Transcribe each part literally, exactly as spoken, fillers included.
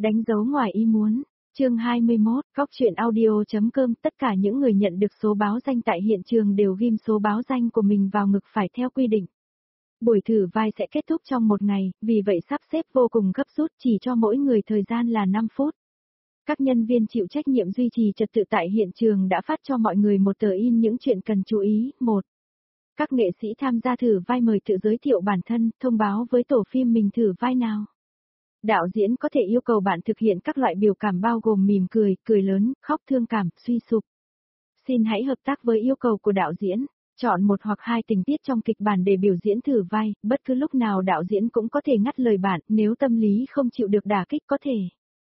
Đánh dấu ngoài ý muốn. Chương hai mươi mốt, góc truyện audio.com. Tất cả những người nhận được số báo danh tại hiện trường đều ghim số báo danh của mình vào ngực phải theo quy định. Buổi thử vai sẽ kết thúc trong một ngày, vì vậy sắp xếp vô cùng gấp rút, chỉ cho mỗi người thời gian là năm phút. Các nhân viên chịu trách nhiệm duy trì trật tự tại hiện trường đã phát cho mọi người một tờ in những chuyện cần chú ý. một. Các nghệ sĩ tham gia thử vai mời tự giới thiệu bản thân, thông báo với tổ phim mình thử vai nào. Đạo diễn có thể yêu cầu bạn thực hiện các loại biểu cảm bao gồm mỉm cười, cười lớn, khóc thương cảm, suy sụp. Xin hãy hợp tác với yêu cầu của đạo diễn. Chọn một hoặc hai tình tiết trong kịch bản để biểu diễn thử vai, bất cứ lúc nào đạo diễn cũng có thể ngắt lời bạn, nếu tâm lý không chịu được đả kích có thể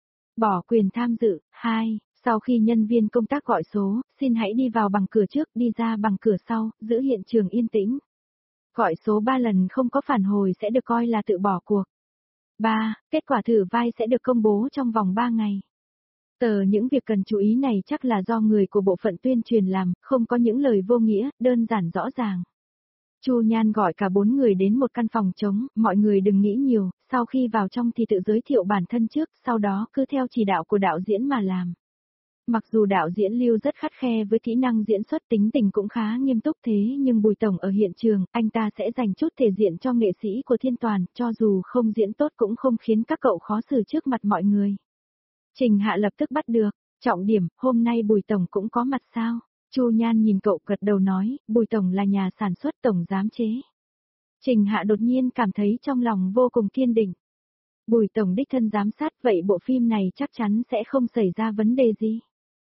bỏ quyền tham dự. hai. Sau khi nhân viên công tác gọi số, xin hãy đi vào bằng cửa trước, đi ra bằng cửa sau, giữ hiện trường yên tĩnh. Gọi số ba lần không có phản hồi sẽ được coi là tự bỏ cuộc. ba. Kết quả thử vai sẽ được công bố trong vòng ba ngày. Tờ những việc cần chú ý này chắc là do người của bộ phận tuyên truyền làm, không có những lời vô nghĩa, đơn giản rõ ràng. Chu Nhan gọi cả bốn người đến một căn phòng trống, mọi người đừng nghĩ nhiều, sau khi vào trong thì tự giới thiệu bản thân trước, sau đó cứ theo chỉ đạo của đạo diễn mà làm. Mặc dù đạo diễn Lưu rất khắt khe với kỹ năng diễn xuất, tính tình cũng khá nghiêm túc, thế nhưng Bùi Tổng ở hiện trường, anh ta sẽ dành chút thể diện cho nghệ sĩ của Thiên Toàn, cho dù không diễn tốt cũng không khiến các cậu khó xử trước mặt mọi người. Trình Hạ lập tức bắt được, trọng điểm, hôm nay Bùi Tổng cũng có mặt sao? Chu Nhan nhìn cậu gật đầu nói, Bùi Tổng là nhà sản xuất tổng giám chế. Trình Hạ đột nhiên cảm thấy trong lòng vô cùng kiên định. Bùi Tổng đích thân giám sát, vậy bộ phim này chắc chắn sẽ không xảy ra vấn đề gì.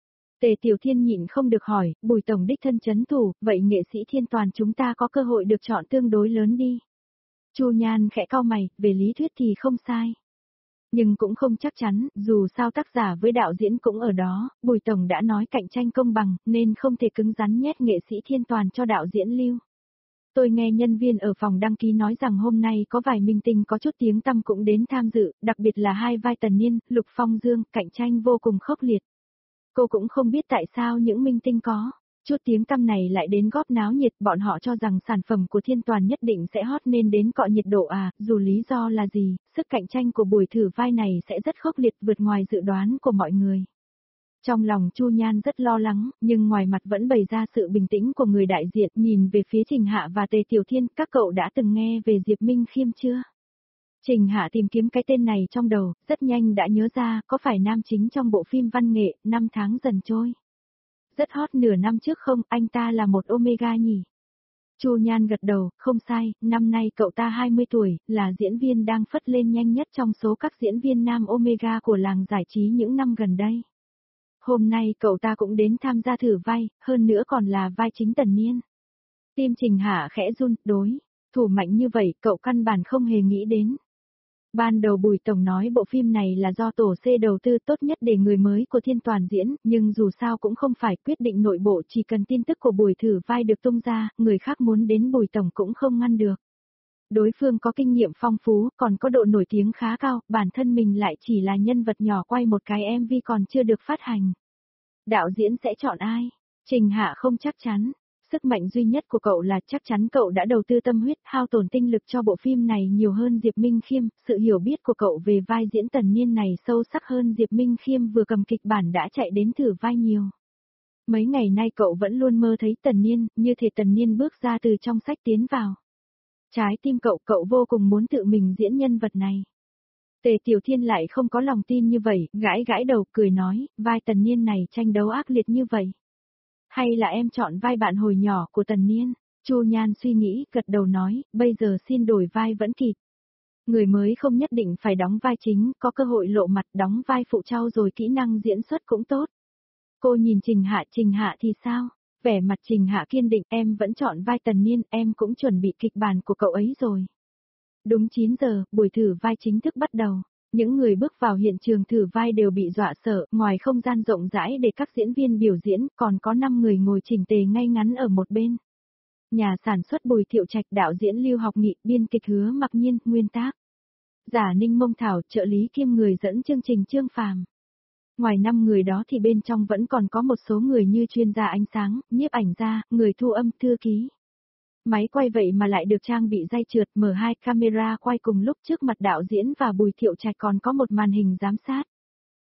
Tề Tiểu Thiên nhịn không được hỏi, Bùi Tổng đích thân chấn thủ, vậy nghệ sĩ Thiên Toàn chúng ta có cơ hội được chọn tương đối lớn đi. Chu Nhan khẽ cau mày, về lý thuyết thì không sai. Nhưng cũng không chắc chắn, dù sao tác giả với đạo diễn cũng ở đó, Bùi Tổng đã nói cạnh tranh công bằng, nên không thể cứng rắn nhét nghệ sĩ Thiên Toàn cho đạo diễn Lưu. Tôi nghe nhân viên ở phòng đăng ký nói rằng hôm nay có vài minh tinh có chút tiếng tăm cũng đến tham dự, đặc biệt là hai vai Tần Niên, Lục Phong Dương, cạnh tranh vô cùng khốc liệt. Cô cũng không biết tại sao những minh tinh có chút tiếng tăm này lại đến góp náo nhiệt, bọn họ cho rằng sản phẩm của Thiên Toàn nhất định sẽ hot nên đến cọ nhiệt độ à, dù lý do là gì, sức cạnh tranh của buổi thử vai này sẽ rất khốc liệt vượt ngoài dự đoán của mọi người. Trong lòng Chu Nhan rất lo lắng, nhưng ngoài mặt vẫn bày ra sự bình tĩnh của người đại diện, nhìn về phía Trình Hạ và Tề Tiểu Thiên, các cậu đã từng nghe về Diệp Minh Khiêm chưa? Trình Hạ tìm kiếm cái tên này trong đầu, rất nhanh đã nhớ ra, có phải nam chính trong bộ phim văn nghệ, năm tháng dần trôi. Rất hot nửa năm trước không, anh ta là một Omega nhỉ? Chu Nhan gật đầu, không sai, năm nay cậu ta hai mươi tuổi, là diễn viên đang phất lên nhanh nhất trong số các diễn viên nam Omega của làng giải trí những năm gần đây. Hôm nay cậu ta cũng đến tham gia thử vai, hơn nữa còn là vai chính Tần Niên. Tim Trình Hạ khẽ run, đối thủ mạnh như vậy cậu căn bản không hề nghĩ đến. Ban đầu Bùi Tổng nói bộ phim này là do tổ C đầu tư tốt nhất để người mới của Thiên Toàn diễn, nhưng dù sao cũng không phải quyết định nội bộ, chỉ cần tin tức của buổi thử vai được tung ra, người khác muốn đến Bùi Tổng cũng không ngăn được. Đối phương có kinh nghiệm phong phú, còn có độ nổi tiếng khá cao, bản thân mình lại chỉ là nhân vật nhỏ quay một cái em vê còn chưa được phát hành. Đạo diễn sẽ chọn ai? Trình Hạ không chắc chắn. Sức mạnh duy nhất của cậu là chắc chắn cậu đã đầu tư tâm huyết, hao tổn tinh lực cho bộ phim này nhiều hơn Diệp Minh Khiêm, sự hiểu biết của cậu về vai diễn Tần Niên này sâu sắc hơn Diệp Minh Khiêm vừa cầm kịch bản đã chạy đến thử vai nhiều. Mấy ngày nay cậu vẫn luôn mơ thấy Tần Niên, như thể Tần Niên bước ra từ trong sách tiến vào. Trái tim cậu, cậu vô cùng muốn tự mình diễn nhân vật này. Tề Tiểu Thiên lại không có lòng tin như vậy, gãi gãi đầu cười nói, vai Tần Niên này tranh đấu ác liệt như vậy. Hay là em chọn vai bạn hồi nhỏ của Tần Niên? Chu Nhan suy nghĩ, gật đầu nói, bây giờ xin đổi vai vẫn kịp. Người mới không nhất định phải đóng vai chính, có cơ hội lộ mặt đóng vai phụ trau rồi kỹ năng diễn xuất cũng tốt. Cô nhìn Trình Hạ, Trình Hạ thì sao? Vẻ mặt Trình Hạ kiên định, em vẫn chọn vai Tần Niên, em cũng chuẩn bị kịch bản của cậu ấy rồi. Đúng chín giờ, buổi thử vai chính thức bắt đầu. Những người bước vào hiện trường thử vai đều bị dọa sợ, ngoài không gian rộng rãi để các diễn viên biểu diễn, còn có năm người ngồi chỉnh tề ngay ngắn ở một bên. Nhà sản xuất Bùi Thiệu Trạch, đạo diễn Lưu Học Nghị, biên kịch Hứa Mặc Nhiên, nguyên tác giả Ninh Mông Thảo, trợ lý kiêm người dẫn chương trình Trương Phàm. Ngoài năm người đó thì bên trong vẫn còn có một số người như chuyên gia ánh sáng, nhiếp ảnh gia, người thu âm, thư ký. Máy quay vậy mà lại được trang bị dây trượt, mở hai camera quay cùng lúc trước mặt đạo diễn và Bùi Thiệu Trạch còn có một màn hình giám sát.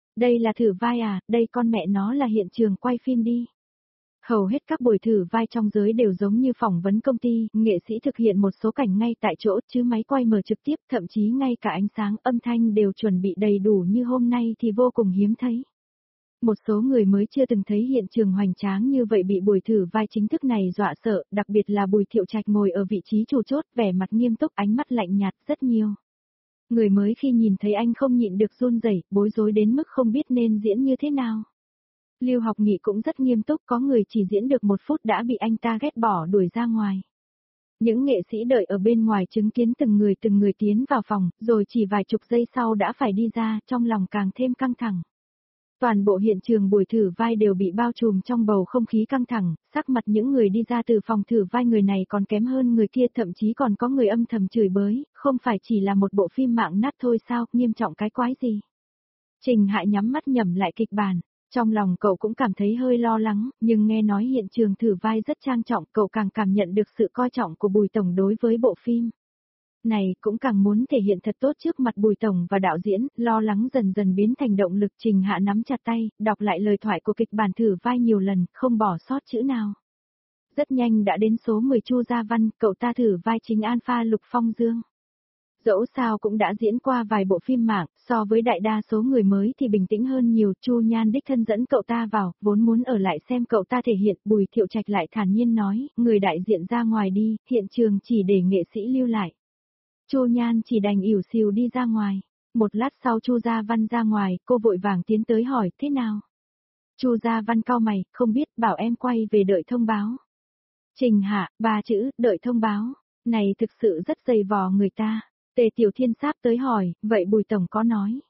Đây là thử vai à, đây con mẹ nó là hiện trường quay phim đi. Hầu hết các buổi thử vai trong giới đều giống như phỏng vấn công ty, nghệ sĩ thực hiện một số cảnh ngay tại chỗ chứ máy quay mở trực tiếp, thậm chí ngay cả ánh sáng âm thanh đều chuẩn bị đầy đủ như hôm nay thì vô cùng hiếm thấy. Một số người mới chưa từng thấy hiện trường hoành tráng như vậy bị buổi thử vai chính thức này dọa sợ, đặc biệt là Bùi Thiệu Trạch ngồi ở vị trí chủ chốt, vẻ mặt nghiêm túc, ánh mắt lạnh nhạt rất nhiều. Người mới khi nhìn thấy anh không nhịn được run rẩy, bối rối đến mức không biết nên diễn như thế nào. Lưu Học Nghị cũng rất nghiêm túc, có người chỉ diễn được một phút đã bị anh ta ghét bỏ đuổi ra ngoài. Những nghệ sĩ đợi ở bên ngoài chứng kiến từng người từng người tiến vào phòng, rồi chỉ vài chục giây sau đã phải đi ra, trong lòng càng thêm căng thẳng. Toàn bộ hiện trường buổi thử vai đều bị bao trùm trong bầu không khí căng thẳng, sắc mặt những người đi ra từ phòng thử vai người này còn kém hơn người kia, thậm chí còn có người âm thầm chửi bới, không phải chỉ là một bộ phim mạng nát thôi sao, nghiêm trọng cái quái gì. Trình Hạ nhắm mắt nhẩm lại kịch bản, trong lòng cậu cũng cảm thấy hơi lo lắng, nhưng nghe nói hiện trường thử vai rất trang trọng, cậu càng cảm nhận được sự coi trọng của Bùi Tổng đối với bộ phim này, cũng càng muốn thể hiện thật tốt trước mặt Bùi Tổng và đạo diễn, lo lắng dần dần biến thành động lực. Trình Hạ nắm chặt tay, đọc lại lời thoại của kịch bản thử vai nhiều lần, không bỏ sót chữ nào. Rất nhanh đã đến số mười Chu Gia Văn, cậu ta thử vai chính Alpha Lục Phong Dương. Dẫu sao cũng đã diễn qua vài bộ phim mạng, so với đại đa số người mới thì bình tĩnh hơn nhiều. Chu Nhan đích thân dẫn cậu ta vào, vốn muốn ở lại xem cậu ta thể hiện, Bùi Thiệu Trạch lại thản nhiên nói, người đại diện ra ngoài đi, hiện trường chỉ để nghệ sĩ lưu lại. Chu Nhan chỉ đành ỉu xìu đi ra ngoài. Một lát sau Chu Gia Văn ra ngoài, cô vội vàng tiến tới hỏi, thế nào? Chu Gia Văn cau mày, không biết, bảo em quay về đợi thông báo. Trình Hạ, ba chữ, đợi thông báo, này thực sự rất dày vò người ta. Tề Tiểu Thiên sáp tới hỏi, vậy Bùi Tổng có nói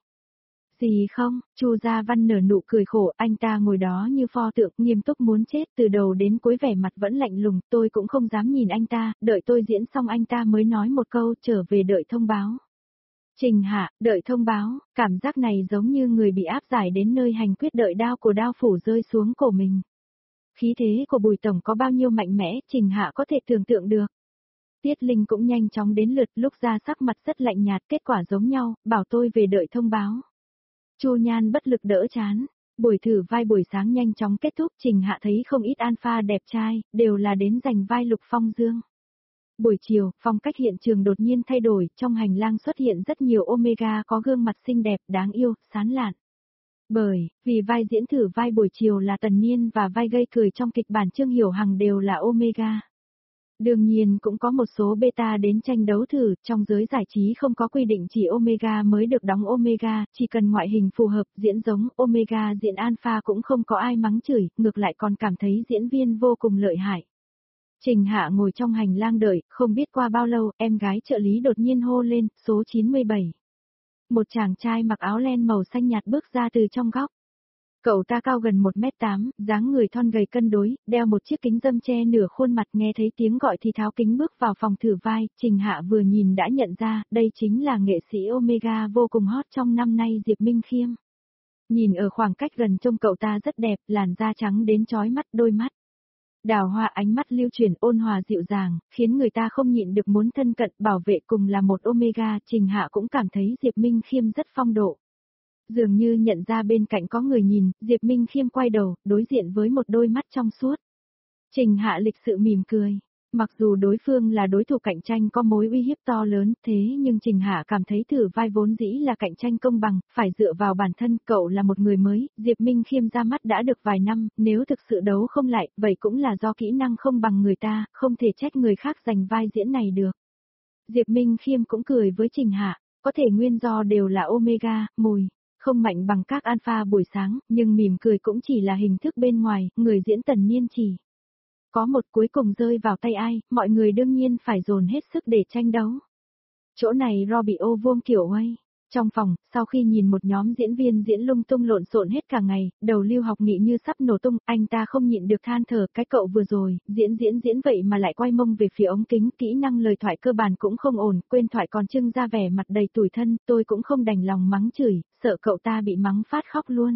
gì không? Chu Gia Văn nở nụ cười khổ, anh ta ngồi đó như pho tượng, nghiêm túc muốn chết, từ đầu đến cuối vẻ mặt vẫn lạnh lùng, tôi cũng không dám nhìn anh ta, đợi tôi diễn xong anh ta mới nói một câu, trở về đợi thông báo. Trình Hạ, đợi thông báo, cảm giác này giống như người bị áp giải đến nơi hành quyết, đợi đao của đao phủ rơi xuống cổ mình. Khí thế của Bùi Tổng có bao nhiêu mạnh mẽ, Trình Hạ có thể tưởng tượng được. Tiết Linh cũng nhanh chóng đến lượt, lúc ra sắc mặt rất lạnh nhạt, kết quả giống nhau, bảo tôi về đợi thông báo. Chu Nhan bất lực đỡ chán. Buổi thử vai buổi sáng nhanh chóng kết thúc, Trình Hạ thấy không ít alpha đẹp trai, đều là đến giành vai Lục Phong Dương. Buổi chiều, phong cách hiện trường đột nhiên thay đổi, trong hành lang xuất hiện rất nhiều Omega có gương mặt xinh đẹp, đáng yêu, sán lạn. Bởi, vì vai diễn thử vai buổi chiều là Tần Niên và vai gây cười trong kịch bản Trương Hiểu Hằng đều là Omega. Đương nhiên cũng có một số beta đến tranh đấu thử, trong giới giải trí không có quy định chỉ Omega mới được đóng Omega, chỉ cần ngoại hình phù hợp, diễn giống Omega diễn Alpha cũng không có ai mắng chửi, ngược lại còn cảm thấy diễn viên vô cùng lợi hại. Trình Hạ ngồi trong hành lang đợi, không biết qua bao lâu, em gái trợ lý đột nhiên hô lên, số chín mươi bảy. Một chàng trai mặc áo len màu xanh nhạt bước ra từ trong góc. Cậu ta cao gần một mét tám, dáng người thon gầy cân đối, đeo một chiếc kính râm che nửa khuôn mặt, nghe thấy tiếng gọi thì tháo kính bước vào phòng thử vai, Trình Hạ vừa nhìn đã nhận ra, đây chính là nghệ sĩ Omega vô cùng hot trong năm nay Diệp Minh Khiêm. Nhìn ở khoảng cách gần trông cậu ta rất đẹp, làn da trắng đến chói mắt, đôi mắt đào hoa, ánh mắt lưu chuyển ôn hòa dịu dàng, khiến người ta không nhịn được muốn thân cận, bảo vệ cùng là một Omega, Trình Hạ cũng cảm thấy Diệp Minh Khiêm rất phong độ. Dường như nhận ra bên cạnh có người nhìn, Diệp Minh Khiêm quay đầu, đối diện với một đôi mắt trong suốt. Trình Hạ lịch sự mỉm cười. Mặc dù đối phương là đối thủ cạnh tranh có mối uy hiếp to lớn, thế nhưng Trình Hạ cảm thấy thử vai vốn dĩ là cạnh tranh công bằng, phải dựa vào bản thân, cậu là một người mới, Diệp Minh Khiêm ra mắt đã được vài năm, nếu thực sự đấu không lại, vậy cũng là do kỹ năng không bằng người ta, không thể trách người khác giành vai diễn này được. Diệp Minh Khiêm cũng cười với Trình Hạ, có thể nguyên do đều là Omega, mùi. Không mạnh bằng các alpha buổi sáng, nhưng mỉm cười cũng chỉ là hình thức bên ngoài, người diễn Tần Niên chỉ có một cuối cùng rơi vào tay ai, mọi người đương nhiên phải dồn hết sức để tranh đấu. Chỗ này Robio vuông kiểu quay. Trong phòng, sau khi nhìn một nhóm diễn viên diễn lung tung lộn xộn hết cả ngày, đầu Lưu Học Nghị như sắp nổ tung, anh ta không nhịn được than thở, cái cậu vừa rồi, diễn diễn diễn vậy mà lại quay mông về phía ống kính, kỹ năng lời thoại cơ bản cũng không ổn, quên thoại còn trưng ra vẻ mặt đầy tủi thân, tôi cũng không đành lòng mắng chửi, sợ cậu ta bị mắng phát khóc luôn.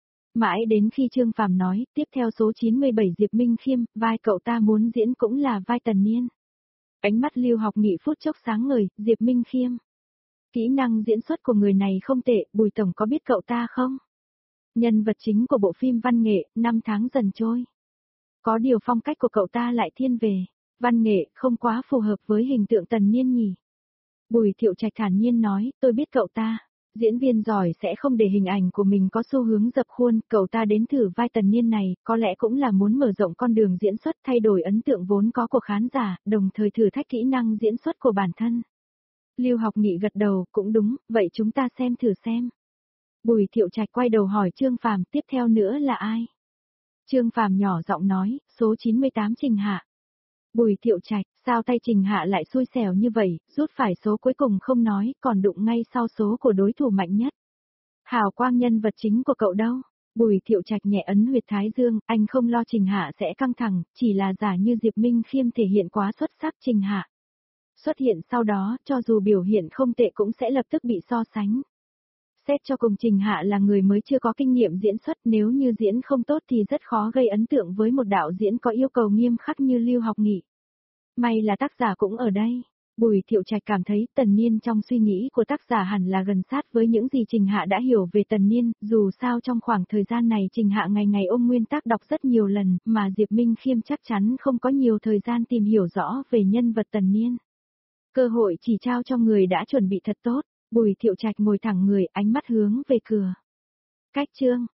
Mãi đến khi Trương Phàm nói, tiếp theo số chín mươi bảy Diệp Minh Khiêm, vai cậu ta muốn diễn cũng là vai Tần Niên. Ánh mắt Lưu Học Nghị phút chốc sáng ngời, Diệp Minh Khiêm. Kỹ năng diễn xuất của người này không tệ, Bùi Tổng có biết cậu ta không? Nhân vật chính của bộ phim văn nghệ, năm tháng dần trôi. Có điều phong cách của cậu ta lại thiên về văn nghệ, không quá phù hợp với hình tượng Tần Niên nhỉ. Bùi Thiệu Trạch thản nhiên nói, tôi biết cậu ta. Diễn viên giỏi sẽ không để hình ảnh của mình có xu hướng dập khuôn, cậu ta đến thử vai Tần Niên này, có lẽ cũng là muốn mở rộng con đường diễn xuất, thay đổi ấn tượng vốn có của khán giả, đồng thời thử thách kỹ năng diễn xuất của bản thân. Lưu Học Nghị gật đầu, cũng đúng, vậy chúng ta xem thử xem. Bùi Thiệu Trạch quay đầu hỏi Trương Phàm, tiếp theo nữa là ai? Trương Phàm nhỏ giọng nói, số chín mươi tám Trình Hạ. Bùi Thiệu Trạch, sao tay Trình Hạ lại xui xẻo như vậy, rút phải số cuối cùng không nói, còn đụng ngay sau số của đối thủ mạnh nhất. Hào quang nhân vật chính của cậu đâu? Bùi Thiệu Trạch nhẹ ấn huyệt thái dương, anh không lo Trình Hạ sẽ căng thẳng, chỉ là giả như Diệp Minh Khiêm thể hiện quá xuất sắc Trình Hạ. Xuất hiện sau đó, cho dù biểu hiện không tệ cũng sẽ lập tức bị so sánh. Xét cho cùng Trình Hạ là người mới chưa có kinh nghiệm diễn xuất, nếu như diễn không tốt thì rất khó gây ấn tượng với một đạo diễn có yêu cầu nghiêm khắc như Lưu Học Nghị. May là tác giả cũng ở đây. Bùi Thiệu Trạch cảm thấy Tần Niên trong suy nghĩ của tác giả hẳn là gần sát với những gì Trình Hạ đã hiểu về Tần Niên, dù sao trong khoảng thời gian này Trình Hạ ngày ngày ôm nguyên tác đọc rất nhiều lần, mà Diệp Minh Khiêm chắc chắn không có nhiều thời gian tìm hiểu rõ về nhân vật Tần Niên. Cơ hội chỉ trao cho người đã chuẩn bị thật tốt. Bùi Thiệu Trạch ngồi thẳng người, ánh mắt hướng về cửa. Cách chương.